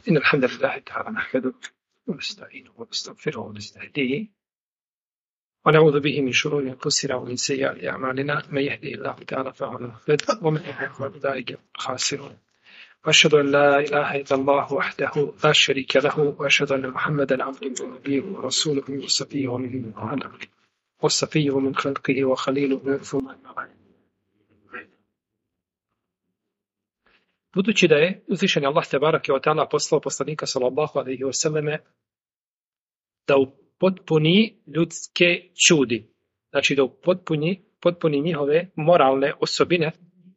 إن الحمد لله تعالى نحمده ونستعينه ونستغفره ونستهديه ونعوذ به من شرور أنفسنا ومن سيئات أعمالنا من يهدي الله تعالى فهو المهتد ومن يضلل فأولئك الخاسرون وأشهد أن لا إله إلا الله وحده لا شريك له وأشهد أن محمدا عبده ونبيه ورسوله وصفيه من خلقه وخليله ثم أما بعد. Budući da je uzvišeni Allah tebareke ve taala poslao poslanika sallallahu alejhi ve selleme da upotpuni ljudske čudi, znači da upotpuni njihove moralne osobine.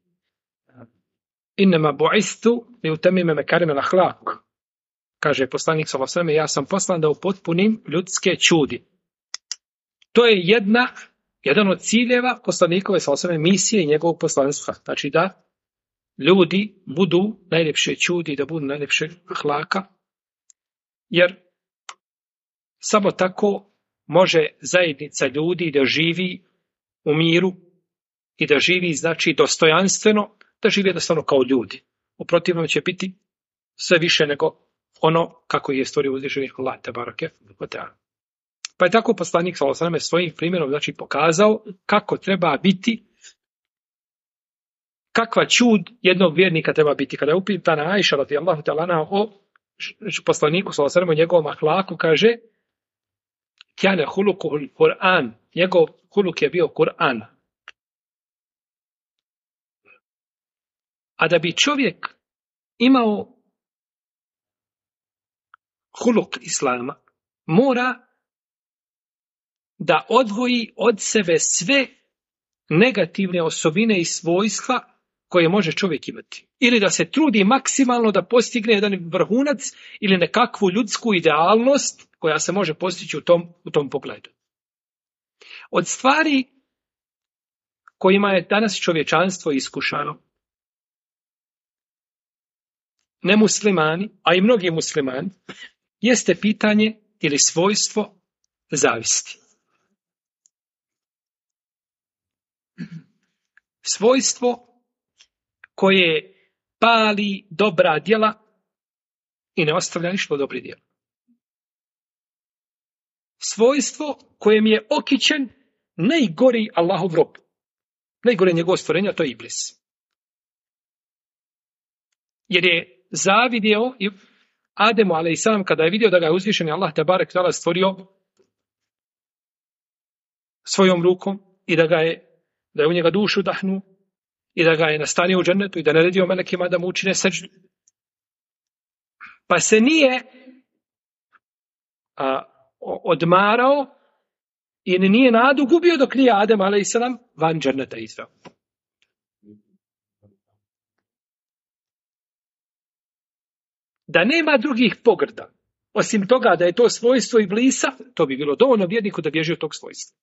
Innama bu'istu li utammima makarim al-akhlaq, kaže poslanik sallallahu alejhi ve selleme, ja sam poslan da upotpunim ljudske čudi. To je jedan od ciljeva poslanikove sallallahu alejhi ve selleme misije i njegovog poslanstva, znači da ljudi budu najljepše čudi, da budu najljepše ahlaka, jer samo tako može zajednica ljudi da živi u miru i da živi, znači, dostojanstveno, da živi jednostavno kao ljudi. U protivnom će biti sve više nego ono kako je stvorio uzvišeni Allah tebareke ve teala. Pa je tako poslanik sallallahu alejhi ve sellem svojim primjerom, znači, pokazao kako treba biti, kakva čud jednog vjernika treba biti. Kada je upitana Ajša radijallahu ta'ala anha o poslaniku sallallahu alejhi ve sellem, o njegovom ahlaku, kaže: "Kana khuluquhu al-Qur'an", njegov huluk je bio Kur'an. A da bi čovjek imao huluk islama, mora da odvoji od sebe sve negativne osobine i svojstva koje može čovjek imati. Ili da se trudi maksimalno da postigne jedan vrhunac ili nekakvu ljudsku idealnost koja se može postići u tom pogledu. Od stvari kojima je danas čovječanstvo iskušano, nemuslimani, a i mnogi muslimani, jeste pitanje ili svojstvo zavisti. Svojstvo koje pali dobra djela i ne ostavlja ništa od dobrih djela. Svojstvo kojem je okićen najgori Allahov rob. Najgore njegovo stvorenje, to je Iblis. Jer je zavidio Ademu alejsalam kada je vidio da ga je uzvišeni Allah tebarek taala stvorio svojom rukom i da je u njega dušu dahnuo i da ga je nastanio u džennetu i da naredio melekima da mu učine seždu. Pa se nije odmarao i nije nadu gubio dok nije Adem alejsalam van dženneta izveo. Da nema drugih pogrda, osim toga da je to svojstvo Iblisa, to bi bilo dovoljno vjerniku da bježi od tog svojstva.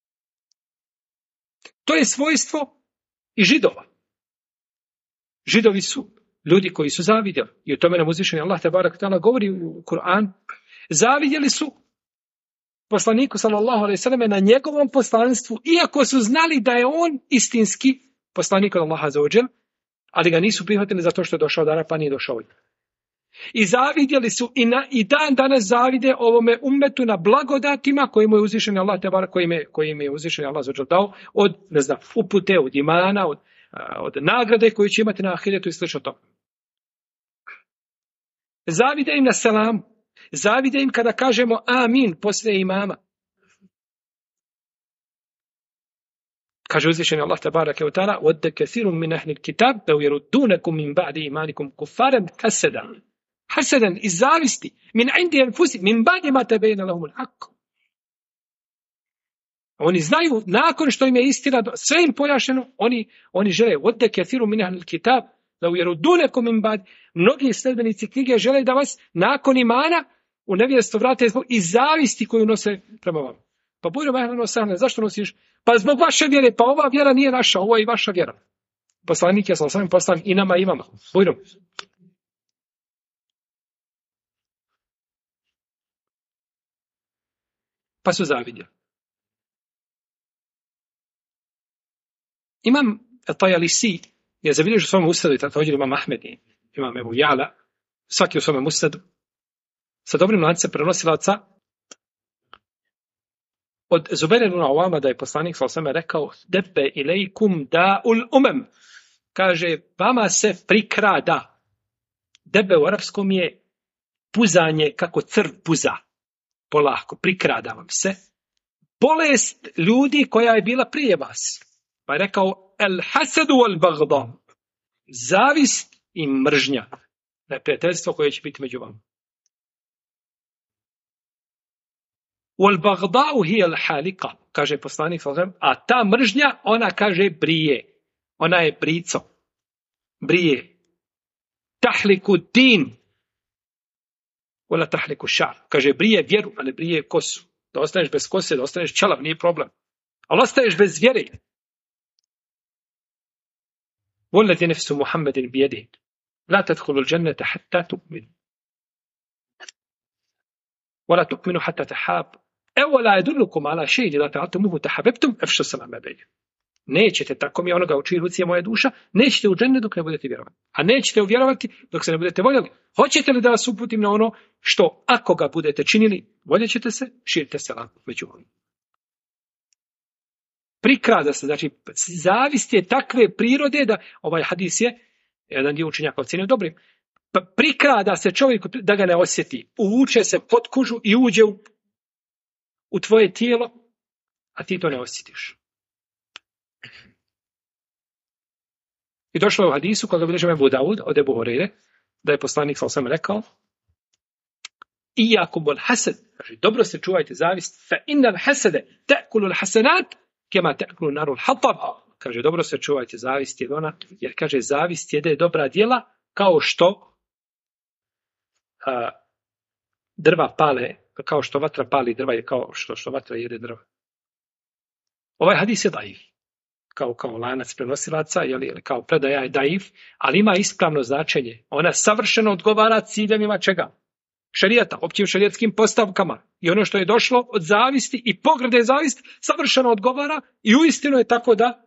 To je svojstvo i Židova. Židovi su ljudi koji su zavidjeli. I o tome nam uzvišeni Allah tebarek ve taala govori u Kur'an. Zavidjeli su poslaniku sallallahu alejhi ve selleme na njegovom poslanstvu, iako su znali da je on istinski poslanik od Allaha azza wa džel, ali ga nisu prihvatili zato što je došao dana pa nije došao. I zavidjeli su i dan danas zavide ovome ummetu na blagodatima koje mu je uzvišeni Allah tebarek, kojim je uzvišeni Allah azza wa džel dao od, ne znam, upute, od imana, od nagrade koju će imati na ahiretu i slično to. Zavide im na selam, zavide im kada kažemo amin poslije imama. Kaže uzvišeni Allah tebareke ve taala: "Wadda kathirun min ahli al-kitab law yaruddunakum min ba'di imanikum kuffaran hasadan iz zavisti min indi anfusi min ba'di ma tabayyana lahum al-haqq." Oni znaju nakon što im je istina sve im pojašnjeno, oni žele wadda kathirun min ahli al-kitab law yaruddunakum min ba'di. Mnogi sledbenici knjige žele da vas nakon imana u nevjerstvo vrate zbog iz zavisti koju nose prema vama. Pa bujno ehleno sahne, zašto nosiš? Pa zbog vaše vjere, pa ova vjera nije naša, ovo je i vaša vjera. Poslanik je sallallahu alejhi ve sellem poslan i nama i vama. Bujno. Pa su zavidjeli. Imam At-Tayalisi je zabilježio u svom usredu, također imam Ahmed, imam Ebu Jala, svaki u svome musnedu, sa dobrim lancem prenosilaca, od Zubair ibn Awama da je poslanik sallallahu rekao: "Debbe ilejkum da'ul umam." Kaže, vama se prikrada. Debe u arapskom je puzanje kako crv puza. Polako, prikrada vam se. Bolest ljudi koja je bila prije vas. Pa je rekao: "El hasadu wal bagda." Zavist i mržnja. Neprijateljstvo koje će biti među vama. Wal bagda'u hiya al halika, kaže poslanik sallallahu alejhi ve sellem, a ta mržnja, ona kaže brije. Ona je brico. Brije. Tahliku din. Wala tahliku šar. Kaže brije vjeru, a ne brije kosu. Da ostaneš bez kose, da ostaneš čelav, nije problem. Ali ostaješ bez vjere. Wallati nafsu Muhammedin bijedi. La tadkhulu al-jannata hatta tu'minu. Wala tu'minu hatta tahabu. Evo la yadullukum ala shay'in idha ta'atumuhu tahabbtum afshu salama bainakum. Nećete, tako mi onoga u čiji ruci je moja duša, nećete u džennet dok ne budete vjerovati. A nećete uvjerovati dok se ne budete voljeli. Hoćete li da vas uputim na ono što, ako ga budete činili, voljet ćete se, širite se među vama. Prikrada se, znači, zavist je takve prirode da, ovaj hadis je, jedan dio učenjaka ocjenio dobrim, prikrada se čovjeku da ga ne osjeti. Uvuče se pod kožu i uđe u tvoje tijelo, a ti to ne osjetiš. I došlo je u hadisu koga bilježi Ebu Daud od Ebu Hurajre, da je poslanik sallallahu alejhi ve sellem rekao: "Iyakum wal hasad." Kaže, dobro se čuvajte zavist, fa innal hasada ta'kulu al hasanat kama ta'kulu naru al hatab. Kaže, dobro se čuvajte zavist, jer kaže zavist jede dobra djela kao što drva pale, kao što vatra pali drva, je kao što vatra jede drva. Ovaj hadis je daif. Kao lanac prenosilaca, ili kao predaja je daif, ali ima ispravno značenje. Ona savršeno odgovara ciljevima čega? Šerijata, općim šerijatskim postavkama. I ono što je došlo od zavisti i pogrde zavist, savršeno odgovara i uistinu je tako da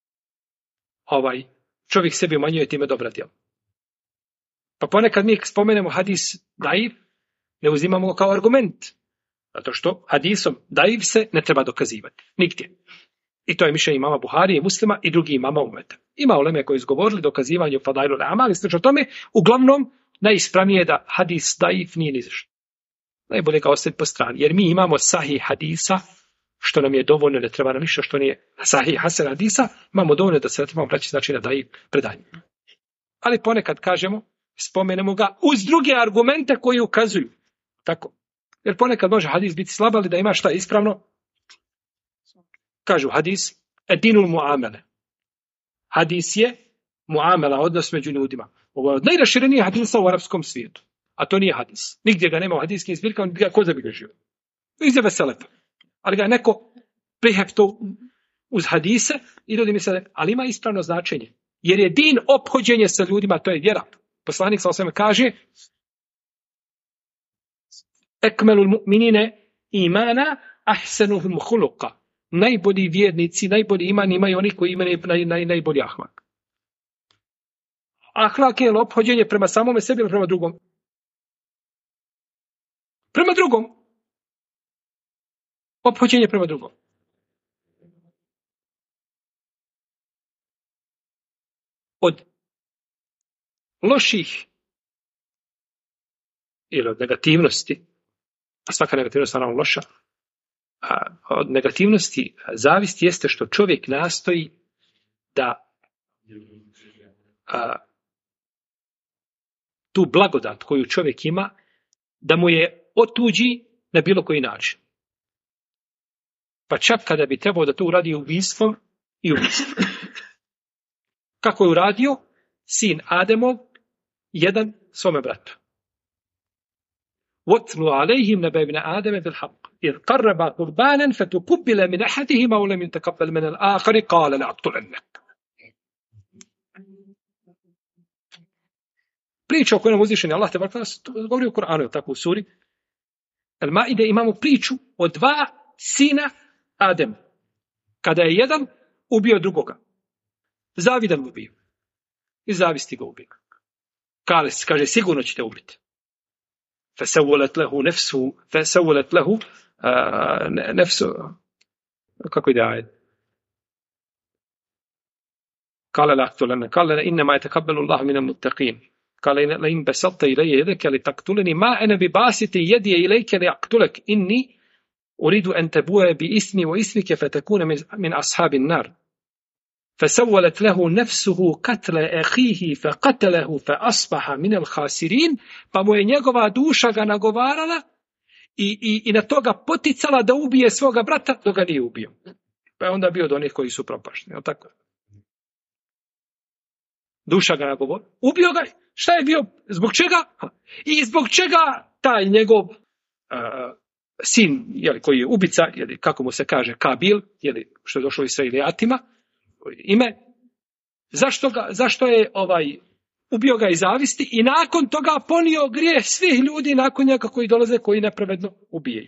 čovjek sebi umanjuje time dobra djela. Pa ponekad mi spomenemo hadis daif, ne uzimamo ga kao argument. Zato što hadisom daif se ne treba dokazivati. Nigdje. I to je mišljenje imama Buharije, Muslima i drugi imama umeta. Ima uleme koji izgovorili dokazivanje fadailu al-amal i slično tome. Uglavnom, najispravnije je da hadis daif nije ni zašto. Najbolje ga ostaviti po strani. Jer mi imamo sahih hadisa, što nam je dovoljno, ne treba nam ništa što nije sahih hasan hadisa, imamo dovoljno da se ne trebamo praći znači na daif predanje. Ali ponekad kažemo, spomenemo ga uz druge argumente koji ukazuju. Tako. Jer ponekad može hadis biti slab, ali da ima šta ispravno. Kažu hadis, edinul muamele. Hadis je muamela, odnos među ljudima. Ovo je od najraširenijih hadisa u arapskom svijetu. A to nije hadis. Nigdje ga nema u hadijskim zbirkama, nigdje ga ko zabilježio. Izjave selefa. Ali ga je neko prihepto uz hadise i ljudi misle, ali ima ispravno značenje. Jer je din ophođenje sa ljudima, to je vjera. Poslanik sallallahu alejhi ve sellem kaže: "Ekmelul mu'minine imana ahsanuhum khuluqa." Najbolji vjernici, najbolji iman imaju oni koji imaju najbolji ahlak. Ahlak je ophođenje prema samome sebi ili prema drugom? Prema drugom. Ophođenje prema drugom. Od loših ili od negativnosti, a svaka negativnost je naravno loša, od negativnosti zavisti jeste što čovjek nastoji da tu blagodat koju čovjek ima, da mu je otuđi na bilo koji način. Pa čak kada bi trebao da to uradi ubistvom i ubistvom. Kako je uradio sin Ademov jedan svome bratu. وَاتْلُوا عَلَيْهِمْ نَبَأَ ابْنَ آدَمَ بِالْحَقِّ إِذْ قَرَّبَا قُرْبَانًا فَتُقُبِّلَ مِنْ أَحَدِهِمَا وَلَمْ يُتَقَبَّلْ مِنَ الْآخَرِ قَالَ لَأَقْتُلَنَّكَ. Priča o kojoj nam uzvišeni Allah te govori u Kur'anu, tako u suri Al-Maide, imamo priču o dva sina Adem. Kada je jedan ubio drugoga. Zavidan mu bio. I zavisti ga ubio. kaže, sigurno ćete ubiti. فَسَوَّلَتْ لَهُ نَفْسُ kako ide ajed? قال لا أقتلن قال إنما يتقبل الله من المتقين قال لئن بسطت إلي يدك لتقتلني ما أنا بباسط يدي إليك لأقتلك إني أريد أن تبوء بإثمي وإثمك فتكون من أصحاب النار فسولت له نفسه قتل أخيه فقتله فأصبح من الخاسرين pa mu je njegova duša ga nagovarala i na toga poticala da ubije svoga brata dok ga nije ubio. Pa je onda bio od onih koji su propašteni. Tako? Duša ga nagovorila. Ubio ga. Šta je bio? Zbog čega? I zbog čega taj njegov sin, koji je ubica, kako mu se kaže, Kabil, što je došlo Israelijatima, ime, zašto je ubio ga iz zavisti i nakon toga ponio grijeh svih ljudi nakon njega koji dolaze, koji nepravedno ubijaju.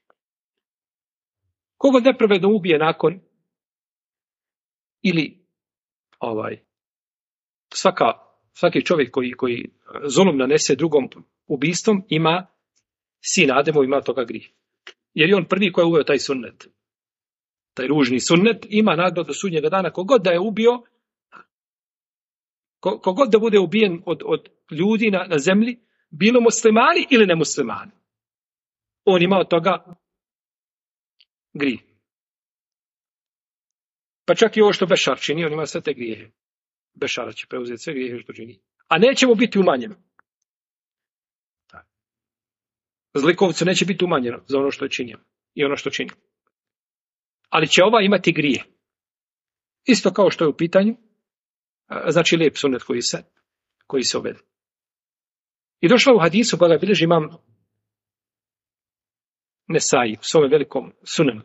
Koga nepravedno ubije nakon ili svaki čovjek koji zulum nanese drugom ubistvom ima sin Ademov, ima toga grijeh. Jer je on prvi koji je uveo taj sunnet. Taj ružni sunnet ima nagradu do sudnjega dana. Kogod da je ubio, kogod da bude ubijen od ljudi na zemlji, bilo muslimani ili nemuslimani, on ima od toga grijeh. Pa čak i ovo što Bešar čini, on ima sve te grijehe. Bešara će preuzeti sve grijehe što čini. A neće mu biti umanjeno. Zlikovcu neće biti umanjeno za ono što je činio i ono što čini. Ali će ova imati grije. Isto kao što je u pitanju, znači lijep sunnet koji se uvede. I došla u hadisu, pa ga bilježi imam Nesai u svome velikom sunenu.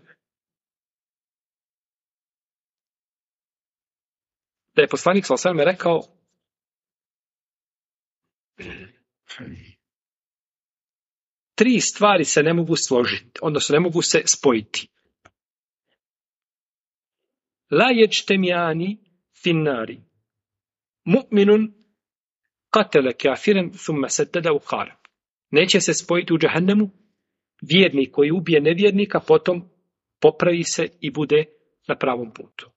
Da je poslanik sallallahu alejhi ve sellem rekao tri stvari se ne mogu složiti, odnosno ne mogu se spojiti. La yajtami'ani fin nari. Mu'minun qatala kafiran thumma saddada wa qala. Neće se spojiti u džehennemu vjernik koji ubije nevjernika, potom popravi se i bude na pravom putu.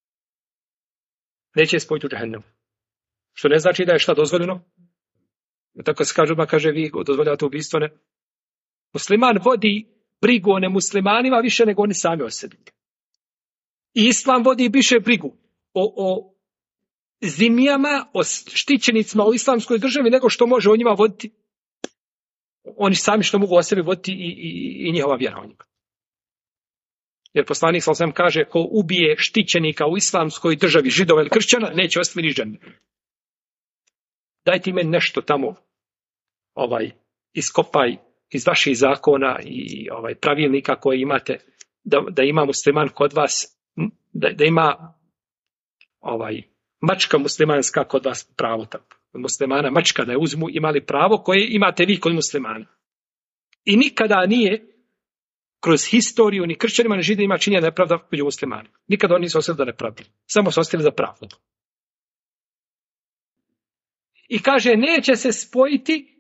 Neće se spojiti u džehennemu. Što ne znači da je šta dozvoljeno? Tako se kaže, vi dozvoljavate ubistvo, ne? Musliman vodi brigu o nemuslimanima više nego oni sami o sebi. I islam vodi više brigu o zimijama, o štićenicima u islamskoj državi nego što može o njima voditi oni sami što mogu o sebi voditi i njihova vjera o njima. Jer poslanik sallallahu alejhi ve sellem kaže, ko ubije štićenika u islamskoj državi, Židova ili kršćana, neće ostati ni džennet. Dajte meni nešto tamo, iskopaj iz vaših zakona i pravilnika koje imate, da ima musliman kod vas, da ima mačka muslimanska kod vas pravo tamo. Muslimana mačka da je uzmu, imali pravo koje imate vi kod muslimana. I nikada nije kroz historiju ni kršćanima ni židovima činjena nepravda među muslimanima. Nikada oni nisu ostali da nepravdi. Samo su ostali za pravdu. I kaže, neće se spojiti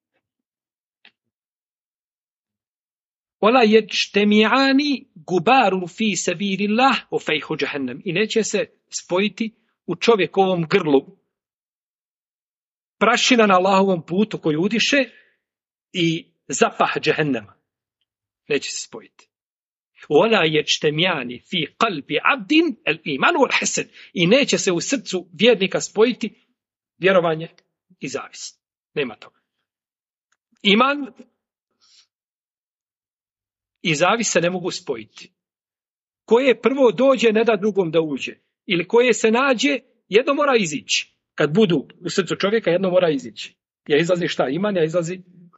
Ola yajtami'ani gubarun fi sabilillah wa fayhu jahannam. I neće se spojiti u čovjekovom grlu prašina na Allahovom putu koju udiše i zapah džehennema. Neće se spojiti. Ola yajtami'ani fi qalbi 'abdin al-iman wal-hasad. I neće se u srcu vjernika spojiti vjerovanje i zavist. Nema toga. Iman i zavist se ne mogu spojiti. Koje prvo dođe, ne da drugom da uđe. Ili koje se nađe, jedno mora izići. Kad budu u srcu čovjeka, jedno mora izići. Ja izlazi šta? Iman, ja izlazi.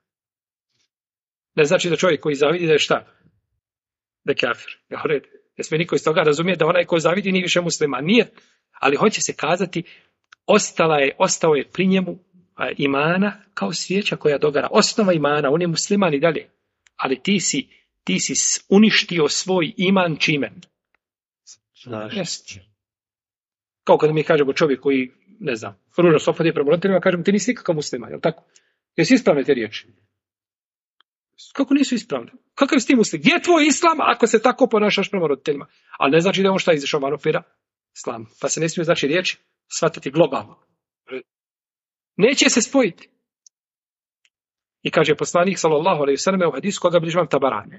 Ne znači da čovjek koji zavidi da je šta? Da je kafir. Ne smije niko iz toga razumije da onaj ko zavidi nije više musliman. Nije. Ali hoće se kazati, ostao je pri njemu imana kao svijeća koja dogara. Osnova imana, on je musliman i dalje. Ali ti si uništio svoj iman čime? Kao kada mi kažemo čovjek koji ne znam, ružno se ophodi prema roditeljima, kažem, ti nisi nikakav musliman, je li tako? Jesi ispravne te riječi? Kako nisu ispravne? Kakav si ti muslim? Gdje je tvoj islam ako se tako ponašaš prema roditeljima? Ali ne znači da je on šta izašao van okvira islam. Pa se ne smije znači riječi shvatiti globalno. Neće se spojiti. I kaže poslanik sallallahu alejhi ve sellem u hadisu koga bliži vam Tabarani.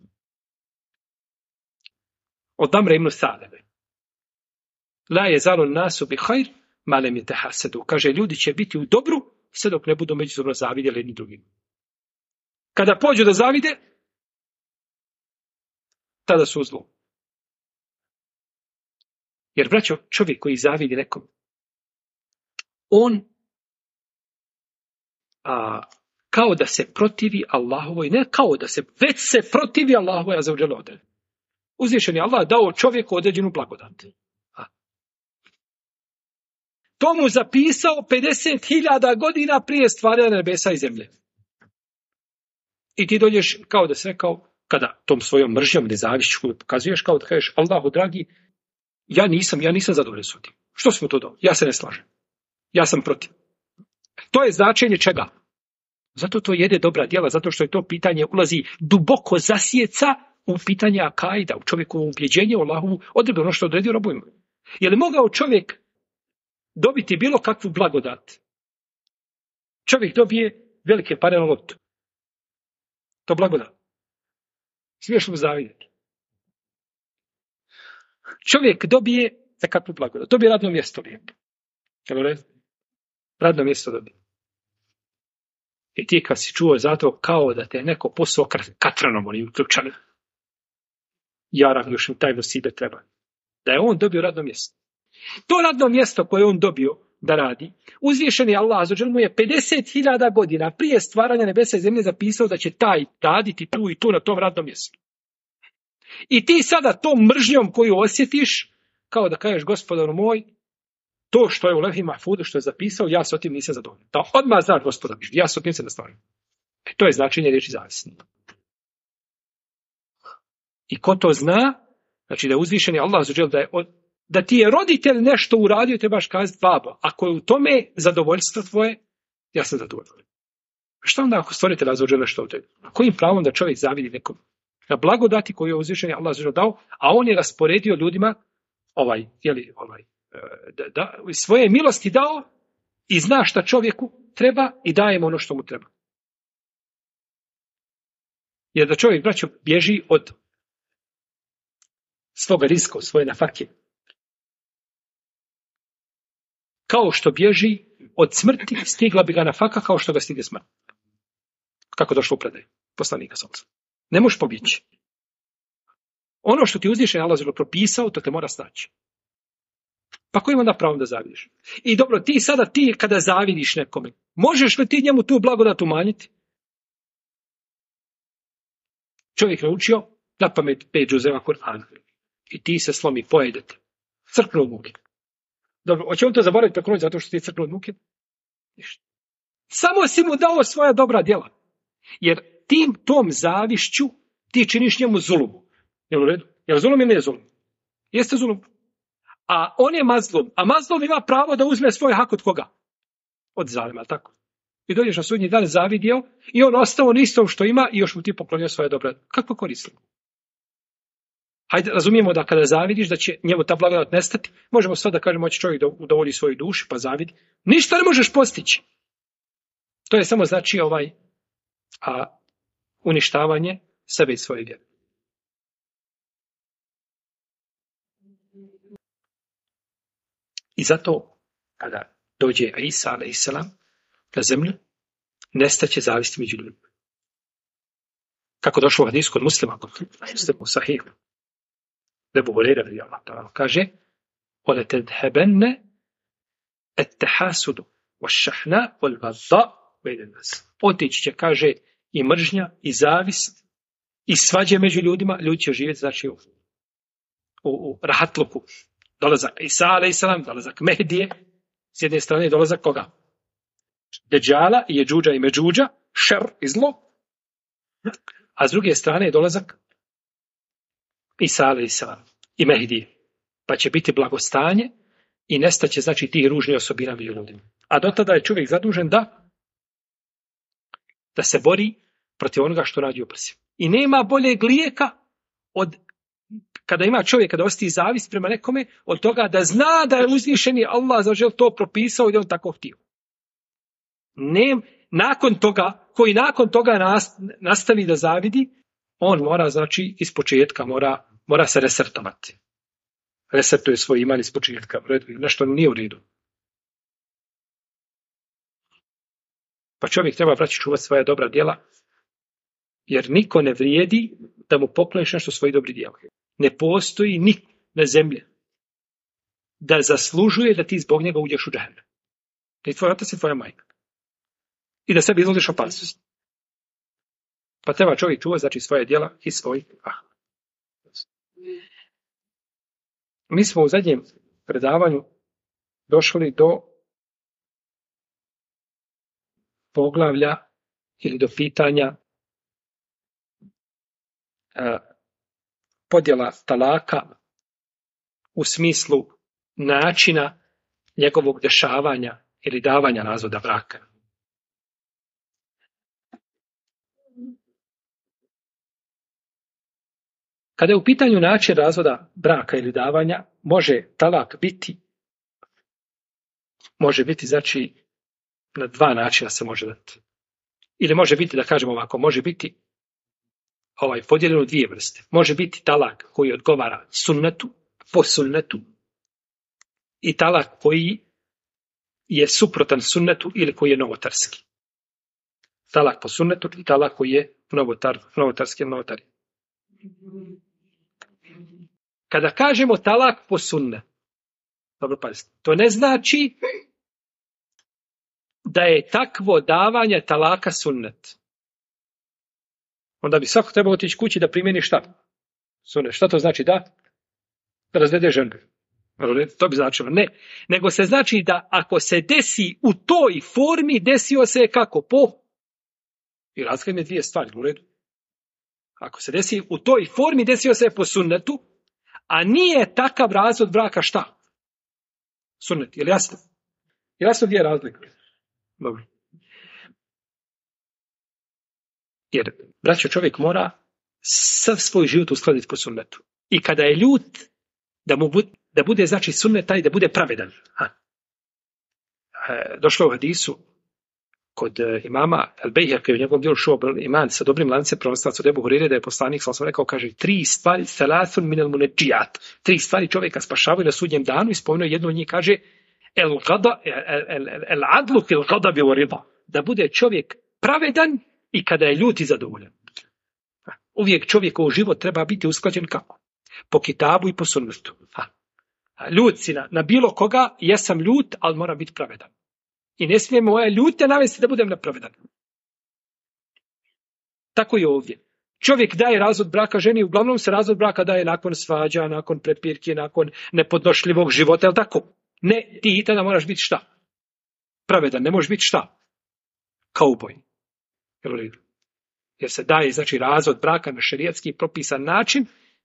Od Amra ibn Salebe. La yezalu nasu bi khair ma lam yatahasadu. Kaže ljudi će biti u dobru sve dok ne budu međusobno zavidjeli jedni drugim. Kada pođu da zavide, tada su u zlu. Jer, braćo, čovjek koji zavidi nekom, on kao da se protivi Allahovoj, ne kao da se, već se protivi Allahovoj, a za uđele odredbe. Uzvišen je Allah dao čovjeku određenu blagodat. To mu zapisao 50.000 godina prije stvaranja nebesa i zemlje. I ti dođeš kao da se rekao, kada tom svojom mržnjom nezavišću koju pokazuješ, kao da kažeš, Allahu dragi, ja nisam zadovoljan s tim. Što smo to dao? Ja se ne slažem. Ja sam protiv. To je značenje čega? Zato to jede dobra djela, zato što je to pitanje ulazi duboko zasjeca u pitanje akajda, u čovjekovo ubjeđenje u Allahovu odredbu, ono što odredio robovima. Je li mogao čovjek dobiti bilo kakvu blagodat? Čovjek dobije velike pare na lotu. To blagodat. Smiješ mu zavidjeti. Čovjek dobije kakvu blagodat. Dobije radno mjesto lijepo. Radno mjesto dobije. I ti kad si čuo zato kao da te neko posao katranom oni uključali. Jarak još im taj nosibe treba. Da je on dobio radno mjesto. To radno mjesto koje on dobio da radi, uzvišeni Allah azza mu je 50.000 godina prije stvaranja nebesa i zemlje zapisao da će taj raditi tu i tu na tom radnom mjestu. I ti sada tom mržnjom koju osjetiš, kao da kažeš gospodaru moj, to što je u Levhi Mahfudu što je zapisao, ja se o tim nisam zadovoljan. Da odmah znaš gospodar, ja se o tim se ne stvaram. To je značenje riječi zavisni. I ko to zna, znači da je uzvišeni Allah azza da ti je roditelj nešto uradio, trebaš kazati babo. Ako je u tome zadovoljstvo tvoje, ja sam zadovoljan. Šta onda ako stvoritelj azza nešto u tebi? Kojim pravom da čovjek zavidi nekom? Na blagodati koju je uzvišeni Allah azza dao, a on je rasporedio ljudima da svoje milosti dao i zna šta čovjeku treba i daje mu ono što mu treba. Jer da čovjek, braćo, bježi od svoga rizika, od svoje nafake. Kao što bježi od smrti, stigla bi ga nafaka kao što ga stigne smrt. Kako došlo u predaj poslanika sallallahu alejhi ve sellem. Ne možeš pobjeći. Ono što ti uzvišeni Allah propisao, to te mora snaći. Pa ko ima onda pravo da zavidiš? I dobro, ti kada zavidiš nekome, možeš li ti njemu tu blagodat umanjiti? Čovjek naučio na pamet 5 džuzeva Kur'ana. I ti se slomi, pojedete. Crknu od muke. Dobro, hoće on to zaboraviti preko noći zato što ti crknu od muke? Ništa. Samo si mu dao svoja dobra djela. Jer tom zavišću ti činiš njemu zulumu. Jel u redu? Jel zulum ili nije zulum? Jeste zulum. A on je mazlum. A mazlum ima pravo da uzme svoj hak od koga? Od zalima, tako? I dođeš na sudnji dan zavidio i on ostao na istom što ima i još mu ti poklonio svoje dobro. Kako koristi? Hajde, razumijemo da kada zavidiš da će njemu ta blagodat nestati. Možemo sad da kažemo hoće čovjek da udovolji svoju duši pa zavidi. Ništa ne možeš postići. To je samo znači uništavanje sebe i svoje vjere. I zato kada dođe Isa a.s. na zemlju, nestaće zavisti među ljudima. Kako došlo u hadisu kod Muslima, kod Muslimu Sahihu. Ebu Hurajra radijallahu ta'ala kaže: "Wala tadhhabanna at-tahasudu wash-shahna wal-baghdha bayna an-nas." Otići će, kaže, i mržnja i zavist i svađe među ljudima, ljudi će živjeti znači u rahatluku. Dolazak Isa a.s., dolazak Mehdije, s jedne strane dolazak koga? Deđala i Jeđuđa i Međuđa, šer i zlo, a s druge strane je dolazak Isa a.s. i Mehdije. Pa će biti blagostanje i nestaće, znači, tih ružnih osobina među ljudima. A do tada je čovjek zadužen da se bori protiv onoga što radi u prsi. I nema boljeg lijeka od, kada ima čovjek, kada osjeti zavist prema nekome, od toga da zna da je uzvišeni Allah zažel to propisao i da on tako htio. Koji nakon toga nastavi da zavidi, on mora, znači, iz početka mora se resetovati. Resetuje svoj iman iz početka. Nešto nije u redu. Pa čovjek treba, braći, čuvati svoja dobra djela, jer niko ne vrijedi da mu pokloniš nešto svojih dobrih djela. Ne postoji niko na zemlji da zaslužuje da ti zbog njega uđeš u džehennem. Da je tvoj otac i tvoja majka. I da sebi izložiš opasnost. Pa treba čovjek čuvati, znači, svoje djela i svoj ahlak. Mi smo u zadnjem predavanju došli do poglavlja ili do pitanja podjela talaka u smislu načina njegovog dešavanja ili davanja razvoda braka. Kada je u pitanju način razvoda braka ili davanja, može talak biti, znači, na dva načina se može dati. Ili može biti, da kažemo ovako, može biti podijeljeno u dvije vrste. Može biti talak koji odgovara sunnetu, po sunnetu, i talak koji je suprotan sunnetu ili koji je novotarski. Talak po sunnetu i talak koji je novotarski ili novotarski. Kada kažemo talak po sunnetu, dobro pazite, to ne znači da je takvo davanje talaka sunnet. Onda bi svako trebao otići kući da primjeni šta? Sunnet. Šta to znači? Da razvede ženu. To bi značilo. Ne. Nego se znači da ako se desi u toj formi, desio se kako? I razlika je dvije stvari. U redu. Ako se desi u toj formi, desio se po sunnetu, a nije takav razvod braka šta? Sunnet. Je li jasno? Jasno gdje je razlika? Dobro. Jer, braćo, čovjek mora sav svoj život uskladiti po sunnetu. I kada je ljut, da bude, znači, sunnet taj, da bude pravedan. Došlo u hadisu kod imama Al-Bejhaqija, u njegovom djelu Šu'abul Iman, sa dobrim lancem prenosilaca od Ebu Hurire, da je poslanik sam rekao, kaže, 3 stvari, thalathun minal munajjat. 3 stvari čovjeka spašavaju na sudnjem danu i spomenuo jednu od njih, kaže, el-adlu fil ghadabi wa rida. Da bude čovjek pravedan i kada je ljut i zadovoljan. Uvijek čovjekov život treba biti usklađen kako? Po kitabu i po sunnetu. Ljut si na bilo koga, jesam ljut, ali mora biti pravedan. I ne smije moje ljute navesti da budem nepravedan. Tako je ovdje. Čovjek daje razvod braka ženi, uglavnom se razvod braka daje nakon svađa, nakon prepirke, nakon nepodnošljivog života, je li tako? Ne, ti i tada moraš biti šta? Pravedan, ne možeš biti šta? Kauboj. Jer se daje, znači, razvod braka na šerijatski propisan način,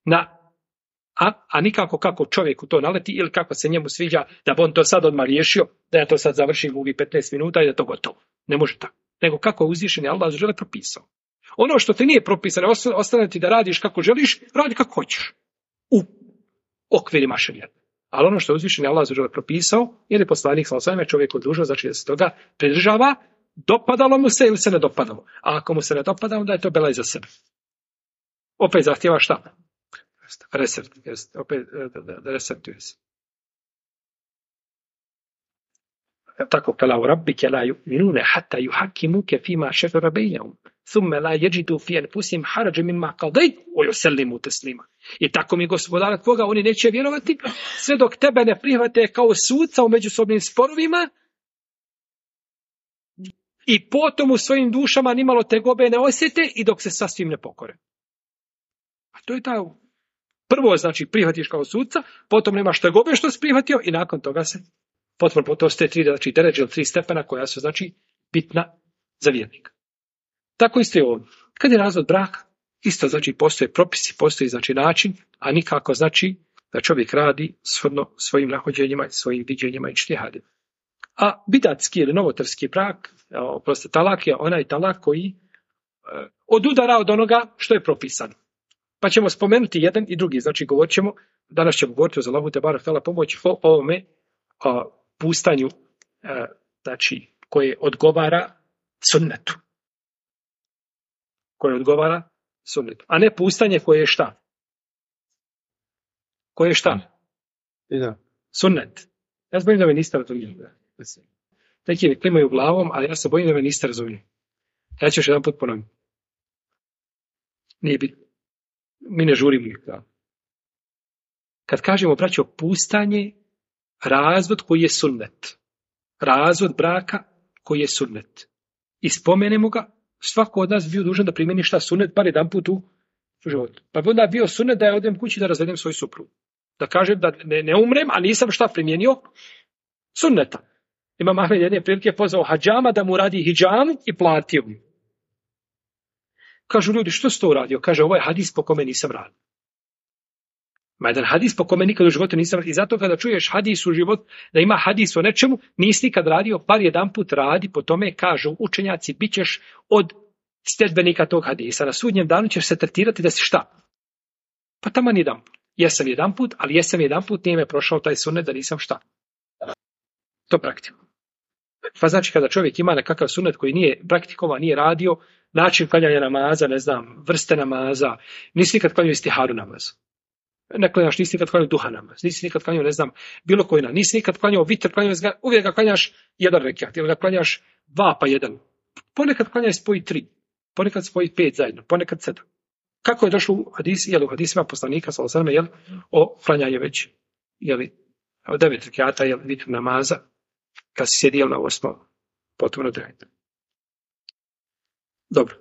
a nikako kako čovjeku to naleti ili kako se njemu sviđa da bi on to sad odmah riješio, da ja to sad završim u 15 minuta i da to gotovo. Ne može tako. Nego kako je uzvišeni Allah žele propisao. Ono što ti nije propisano, ostane ti da radiš kako želiš, radi kako hoćeš. U okvirima šerijata. Ali ono što je uzvišeni Allah žele propisao, jer je poslanik sallallahu alejhi ve sellem čovjek odlučio, znači da se toga pridržava, dopadalo mu se ili se ne dopadalo. A ako mu se ne dopada, onda je to belaj za sebe. Opet zahtjeva šta? Resetuje se. Tako kala u rabbike la yu'minune hatta yuhakimuke fima šefera bejnjahum. Thumme la jeđidu fi anfusihim harađe mimma qadajt wa yusallimu taslima. I tako mi gospodara tvoga, oni neće vjerovati sve dok tebe ne prihvate kao sudca u međusobnim sporovima i potom u svojim dušama nimalo tegobe ne osjete i dok se sasvim ne pokore. A to je ta. Prvo, znači, prihvatiš kao sudca, potom nemaš tegobe što si prihvatio i nakon toga se potom to ste 3, znači, deređe ili 3 stepena koja su, znači, bitna za vjernika. Tako isto je ovdje. Kad je razvod braka, isto, znači, postoje propisi, postoji, znači, način, a nikako, znači, da čovjek radi shodno svojim nahođenjima, svojim viđenjima i čtihadima. A bidatski ili novotarski brak, talak je onaj talak koji odudara od onoga što je propisano. Pa ćemo spomenuti jedan i drugi. Znači, danas ćemo govoriti o Allahu te barek tala pomoći o ovome pustanju, znači, koje odgovara sunnetu. Koje odgovara sunnetu. A ne pustanje koje je šta? Koje je šta? Sunnet. Ja se bojim da me niste razumijeli. Neki mi klimaju glavom, ali ja se bojim da me niste razumijeli. Ja ću još jedan put ponoviti. Nije bitno. Mi ne žurimo ih. Kad kažemo, braćo, pustanje, razvod koji je sunnet. Razvod braka koji je sunnet. I spomenemo ga, svako od nas bio dužan da primjeni šta sunnet, bar jedan put u životu. Pa bi onda bio sunnet da ja odem kući da razvedem svoju suprugu. Da kažem da ne umrem, a nisam šta primjenio? Sunneta. Imam Ahmed jedne prilike pozvao hadžama da mu radi hidžam i platio mu. Kažu ljudi, što si to uradio? Kaže, ovo je hadis po kome nisam radio. Ma jedan hadis po kome nikad u životu nisam radio. I zato kada čuješ hadis u životu, da ima hadis o nečemu, nisi nikad radio, bar jedan put radi, po tome kažu učenjaci, bit ćeš od sledbenika tog hadisa. Na sudnjem danu ćeš se tretirati da si šta? Pa taman jedan put. Jesam jedan put, ali jesam jedan put, nije me prošao taj sunnet da nisam šta. To praktikujem. Pa znači kada čovjek ima nekakav sunnet koji nije praktikovan, nije radio, način klanjanja namaza, ne znam, vrste namaza, nisi nikad klanjao istiharu namaz. Ne klanjaš, nisi nikad klanjao duha namaz, nisi nikad klanjao, ne znam, bilo koji namaz, nisi nikad klanjao vitr, uvijek ga klanjaš jedan rekiat, ili ga klanjaš 2 pa 1. Ponekad klanjaš spoji 3, ponekad spoji 5 zajedno, ponekad 7. Kako je došlo u hadisi, u hadisima poslanika, o klanjanje već, 9 rekiata, vitr namaza, kad si sjedijel na 8. potom na 9. Dobro.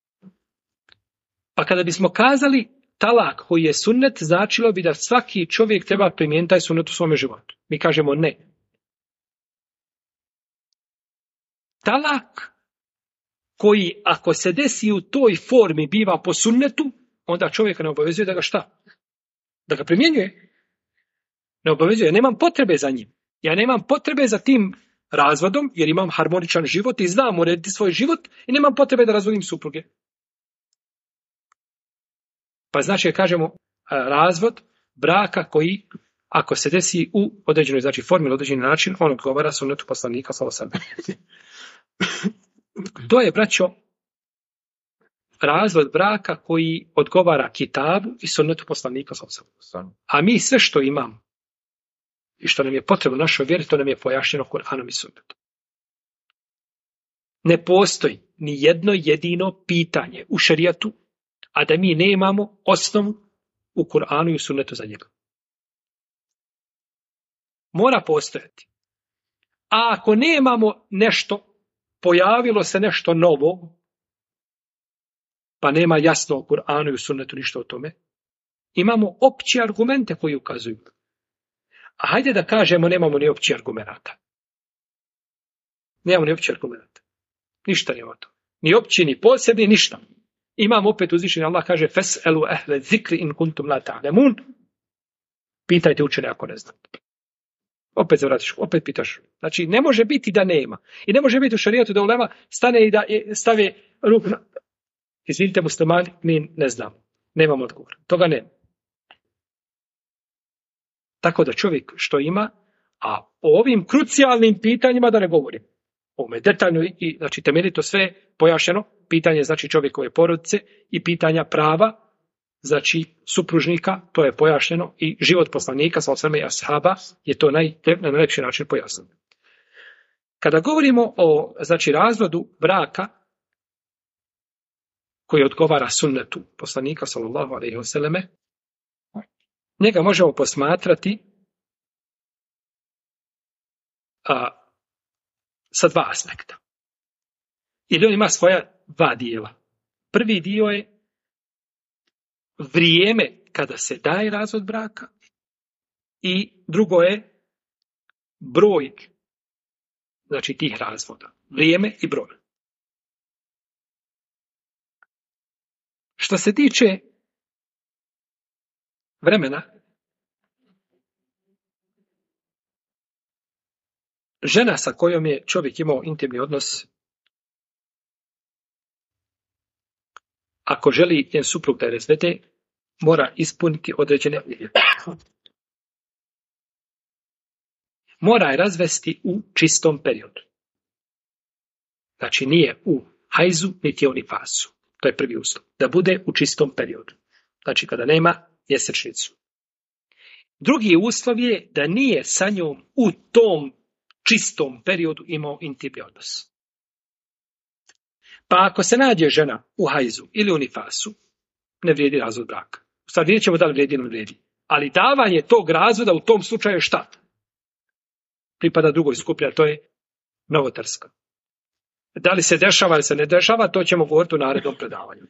Pa kada bismo kazali talak koji je sunnet, značilo bi da svaki čovjek treba primijeniti taj sunnet u svome životu. Mi kažemo ne. Talak koji ako se desi u toj formi biva po sunnetu, onda čovjeka ne obavezuje da ga šta? Da ga primjenjuje. Ne obavezuje. Ja nemam potrebe za njim. Ja nemam potrebe za tim razvodom, jer imam harmoničan život i znam urediti svoj život i nemam potrebe da razvodim supruge. Pa znači, kažemo, razvod braka koji, ako se desi u određenoj, znači, formi ili određeni način, on odgovara sunnetu poslanika sallallahu alejhi ve sellem. To je, braćo, razvod braka koji odgovara kitabu i sunnetu poslanika sallallahu alejhi ve sellem. A mi sve što imamo i što nam je potrebno našoj vjeri, to nam je pojašnjeno Kur'anom i sunnetom. Ne postoji ni jedno jedino pitanje u šerijatu, a da mi nemamo osnovu u Kur'anu i u sunnetu za njega. Mora postojati. A ako nemamo nešto, pojavilo se nešto novo, pa nema jasno u Kur'anu i u sunnetu ništa o tome, imamo opće argumente koji ukazuju. A hajde da kažemo nemamo ni opći argumenata. Nemamo ni opći argumenata. Ništa nema to. Ni opći, ni posebni, ništa. Imam opet uzvišeni, Allah kaže fes'elu ehle zikri in kuntum la ta'lemun. Pitajte učene ako ne znate. Opet se vratiš, opet pitaš. Znači, ne može biti da nema. I ne može biti u šarijatu da ulema stane i da stave ruku na... Izvinite muslimani, mi ne znamo. Nemamo odgovor. Toga nema. Tako da čovjek što ima, a o ovim krucijalnim pitanjima da ne govorim. Ovome detaljno i znači temeljito sve pojašnjeno, pitanje znači čovjekove porodice i pitanja prava, znači supružnika, to je pojašnjeno i život poslanika sa osrme i ashaba je to na najljepši način pojasneno. Kada govorimo o znači razvodu braka koji odgovara sunnetu poslanika sallallahu alejhi ve selleme, njega možemo posmatrati sa 2 aspekta. Ili on ima svoja 2 dijela. Prvi dio je vrijeme kada se daje razvod braka i drugo je broj, znači tih razvoda. Vrijeme i broj. Što se tiče vremena, žena sa kojom je čovjek imao intimni odnos, ako želi njen suprug da je razvede, mora ispuniti određene uvjete. Mora je razvesti u čistom periodu. Znači nije u hajzu, niti je u nifasu. To je prvi uslov. Da bude u čistom periodu. Znači kada nema mjesečnicu. Drugi uslov je da nije sa njom u tom čistom periodu imao intimni odnos. Pa ako se nađe žena u hajzu ili u nifasu, ne vrijedi razvod braka. Sad vidjet ćemo da li vrijedi ili ne vrijedi. Ali davanje tog razvoda u tom slučaju šta? Pripada drugoj skupini, a to je novotarska. Da li se dešava ili se ne dešava, to ćemo govoriti u narednom predavanju.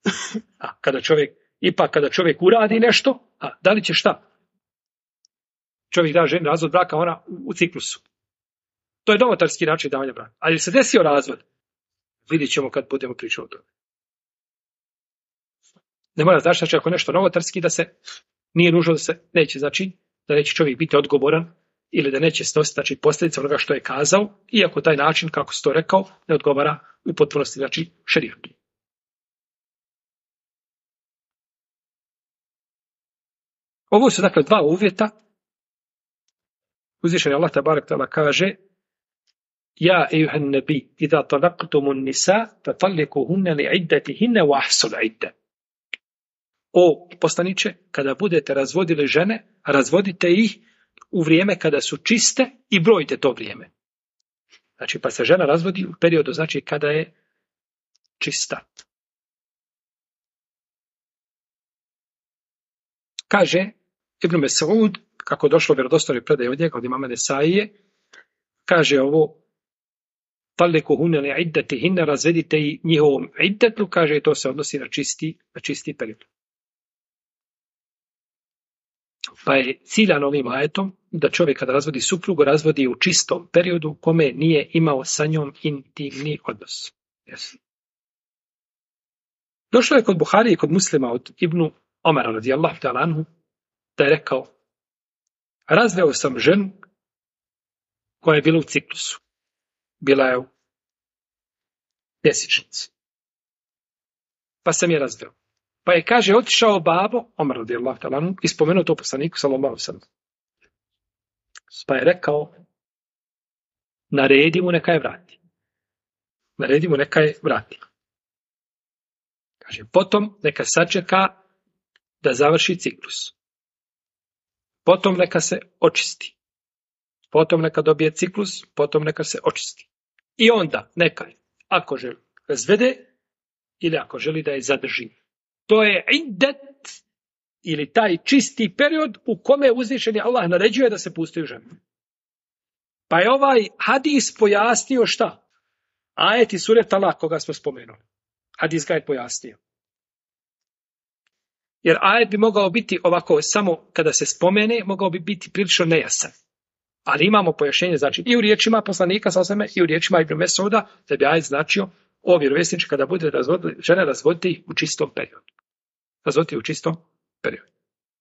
Kada čovjek uradi nešto, da li će šta? Čovjek da ženi razvod braka, ona u ciklusu. To je novotarski način davanja braka. Ali se desio razvod? Vidjet ćemo kad budemo pričati o tome. Ne mora znači ako je nešto novotarski da se nije nužno da se neće, znači da neće čovjek biti odgovoran ili da neće snositi znači posljedice onoga što je kazao, iako taj način kako se to rekao ne odgovara u potpunosti znači šerijatu. Ovo su dakle dva uvjeta. Uzvišeni Allah tebarek ta'ala kaže: Ja ejuhan nabi, idha talaqtumun nisa, fatallikuhunna li'iddatihinna wa ahsul idda. O poslaniče, kada budete razvodili žene, razvodite ih u vrijeme kada su čiste i brojite to vrijeme. Znači, pa se žena razvodi u periodu, znači, kada je čista. Kaže Ibn Mes'ud, kako došlo vjerodostojno predaj od njega, od imama Nesaije, kaže ovo: Talikuhunna li'iddatihinna, razvedite i njihovom iddetu, kaže, to se odnosi na čisti period. Pa je ciljan ovim ajetom da čovjek kada razvodi suprugu, razvodi u čistom periodu u kome nije imao sa njom intimni odnos. Yes. Došlo je kod Buhari i kod Muslima od Ibnu Omara radijallahu ta'ala anhu da je rekao: razveo sam ženu koja je bila u ciklusu. Bila je u mjesečnici. Pa sam je razveo. Pa je, kaže, otišao babo, Omar radijallahu ta'ala anhu, i spomenuo to poslaniku sallallahu alejhi ve sellem. Pa je rekao: naredi mu neka je vrati. Naredi mu neka je vrati. Kaže, potom neka sačeka da završi ciklus. Potom neka se očisti. Potom neka dobije ciklus, potom neka se očisti. I onda neka, ako želi, razvede ili ako želi da je zadrži. To je iddet ili taj čisti period u kome uzvišeni Allah naređuje da se pusti u ženu. Pa je ovaj hadis pojasnio šta? Ajet iz sure Talak koga smo spomenuli. Hadis ga je pojasnio. Jer ajet bi mogao biti ovako samo kada se spomene, mogao bi biti prilično nejasan. Ali imamo pojašnjenje, znači i u riječima poslanika sallallahu alejhi ve sellem i u riječima Ibn Mes'uda, da bi ajet značio: o vjerovjesniče, kada bude žena razvoditi u čistom periodu. Razvoditi u čistom periodu.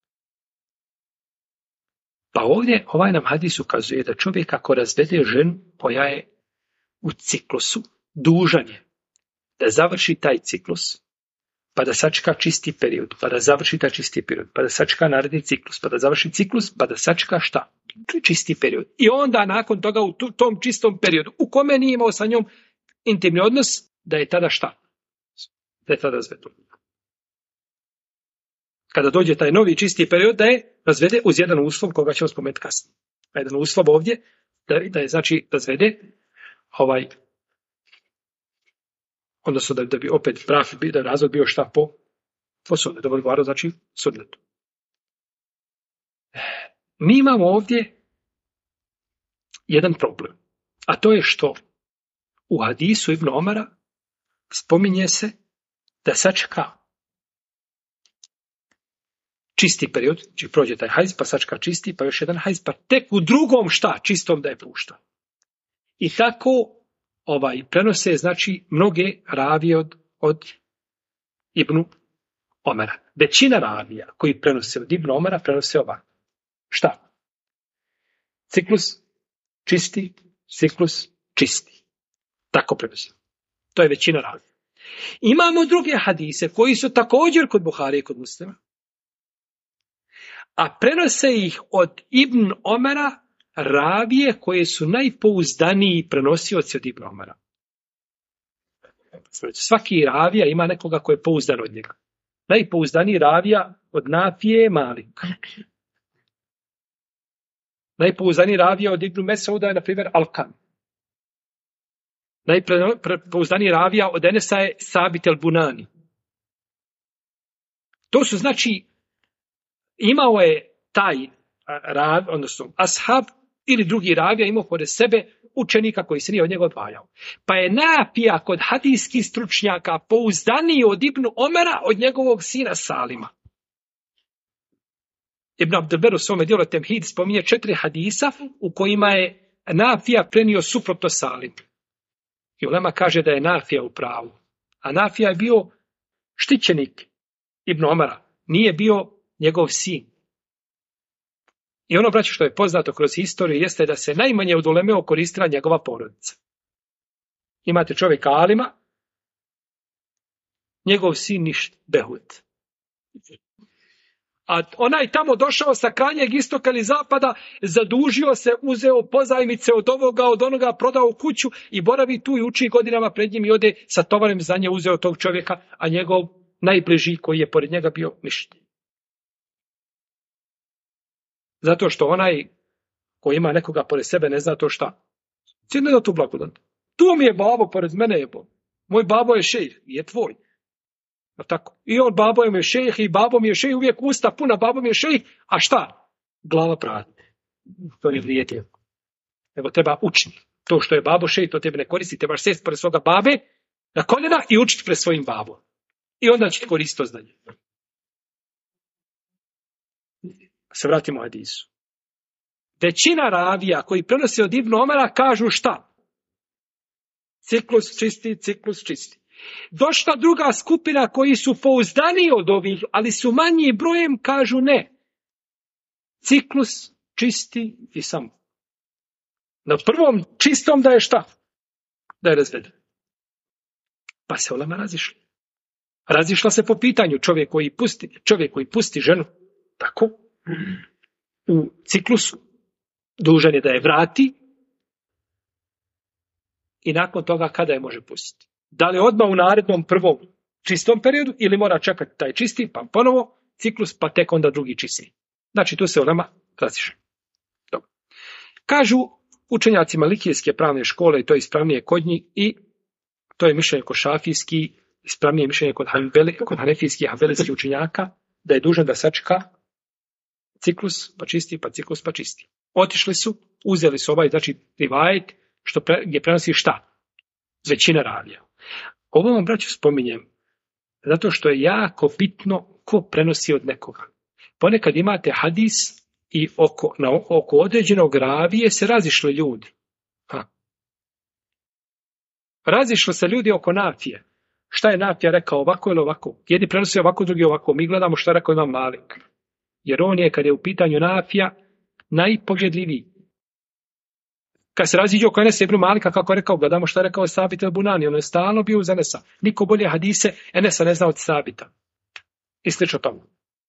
Pa ovdje ovaj nam hadis ukazuje da čovjek ako razvede ženu koja je u ciklusu, dužan je da završi taj ciklus, pa da sačeka čisti period, pa da završi taj čisti period, pa da sačeka naredni ciklus, pa da završi ciklus, pa da sačeka šta? Čisti period. I onda nakon toga u tom čistom periodu, u kome nije imao sa njom intimni odnos, da je tada šta? Da je tada razvedu. Kada dođe taj novi čisti period, da je razvede uz jedan uslov koga ćemo spomenuti kasnije. A jedan uslov ovdje, da je znači razvede odnosno da bi opet brak, da razvod bio šta po sunnetu, da bi odgovarao znači sunnetu. Mi imamo ovdje jedan problem, a to je što u hadisu Ibn Omara spominje se da sačeka čisti period, znači prođe taj hajz, pa sačeka čisti, pa još jedan hajz, pa tek u drugom šta, čistom da je pušta. I tako prenose, znači, mnoge ravije od Ibn Omara. Većina ravija koji prenose od Ibn Omara prenose ovako. Šta? Ciklus čisti, ciklus čisti. Tako prenosi. To je većina ravija. Imamo druge hadise koji su također kod Buharije i kod Muslima, a prenose ih od Ibn Omara ravije koje su najpouzdaniji prenosioci od Ibn Omara. Svaki ravija ima nekoga koji je pouzdan od njega. Najpouzdaniji ravija od Nafije je Malik. Najpouzdaniji ravija od Ibn Mesauda je, na primjer, Alkan. Najpouzdaniji ravija od Enesa je Sabit el-Bunani. To su, znači, imao je taj odnosno ashab ili drugi ravija imao kod sebe učenika koji se nije od njega odvajao. Pa je Nafija kod hadijskih stručnjaka pouzdaniji od Ibn Omara od njegovog sina Salima. Ibn Abdelber u svome djelu Temhid spominje 4 hadisa u kojima je Nafija prenio suprotno Salim. I ulema kaže da je Nafija u pravu. A Nafija je bio štićenik Ibn Omara. Nije bio njegov sin. I ono, braće, što je poznato kroz historiju jeste da se najmanje od uleme koristila njegova porodica. Imate čovjeka alima, njegov sin ništa, behut. A onaj tamo došao sa krajnjeg istoka ili zapada, zadužio se, uzeo pozajmice od ovoga, od onoga, prodao kuću i boravi tu i uči godinama pred njim i ode sa tovarem za nje, uzeo tog čovjeka, a njegov najbliži koji je pored njega bio ništa. Zato što onaj koji ima nekoga pored sebe ne zna to šta. Ti ne da tu blagodat. Tu mi je babo, pored mene je bo. Moj babo je šejh, je tvoj. Tako. I on babo je šejh i babo mi je šejh, uvijek usta puna, babo mi je šejh, a šta? Glava prazna. To ne vrijedi. Evo treba učiti. To što je babo šejh, to tebe ne koristi, trebaš sjesti pored svoga babe na koljena i učiti pred svojim babom. I onda će ti koristiti to znanje. Se vratimo u hadisu. Većina ravija koji prenosi od Ibn Omara kažu šta? Ciklus čisti, ciklus čisti. Došla druga skupina koji su pouzdaniji od ovih, ali su manji brojem, kažu ne. Ciklus čisti i samo. Na prvom čistom da je šta? Da je razveden. Pa se ulema razišla. Razišla se po pitanju čovjek koji pusti ženu. Tako? U ciklusu dužan je da je vrati i nakon toga kada je može pustiti. Da li odmah u narednom prvom čistom periodu ili mora čekati taj čisti pa ponovo ciklus pa tek onda drugi čisti. Znači tu se ulema razišla. Dobro. Kažu učenjaci Malikijske pravne škole i to je ispravnije kod njih i to je mišljenje kod šafijski, ispravnije mišljenje kod hanefijskih i hanbelijskih učenjaka da je dužan da sačeka ciklus pa čisti, pa ciklus pa čisti. Otišli su, uzeli su ovaj, znači rivajet, gdje prenosi šta? Većina ravija. Ovo vam, braću, spominjem, zato što je jako bitno ko prenosi od nekoga. Ponekad imate hadis i oko određenog ravije se razišli ljudi. Razišli se ljudi oko Nafije. Šta je Nafija rekao, ovako ili ovako? Jedni prenosi ovako, drugi ovako. Mi gledamo šta je rekao Imam Malik. Jer on je, kad je u pitanju Nafija, najpogledljiviji. Kad se raziđe oko Enesa ibn Malika, kako je rekao, gledamo šta je rekao Sabit el-Bunani, on je stalno bio uz Enesa. Niko bolje hadise Enesa ne zna od Sabita. I slično tomu.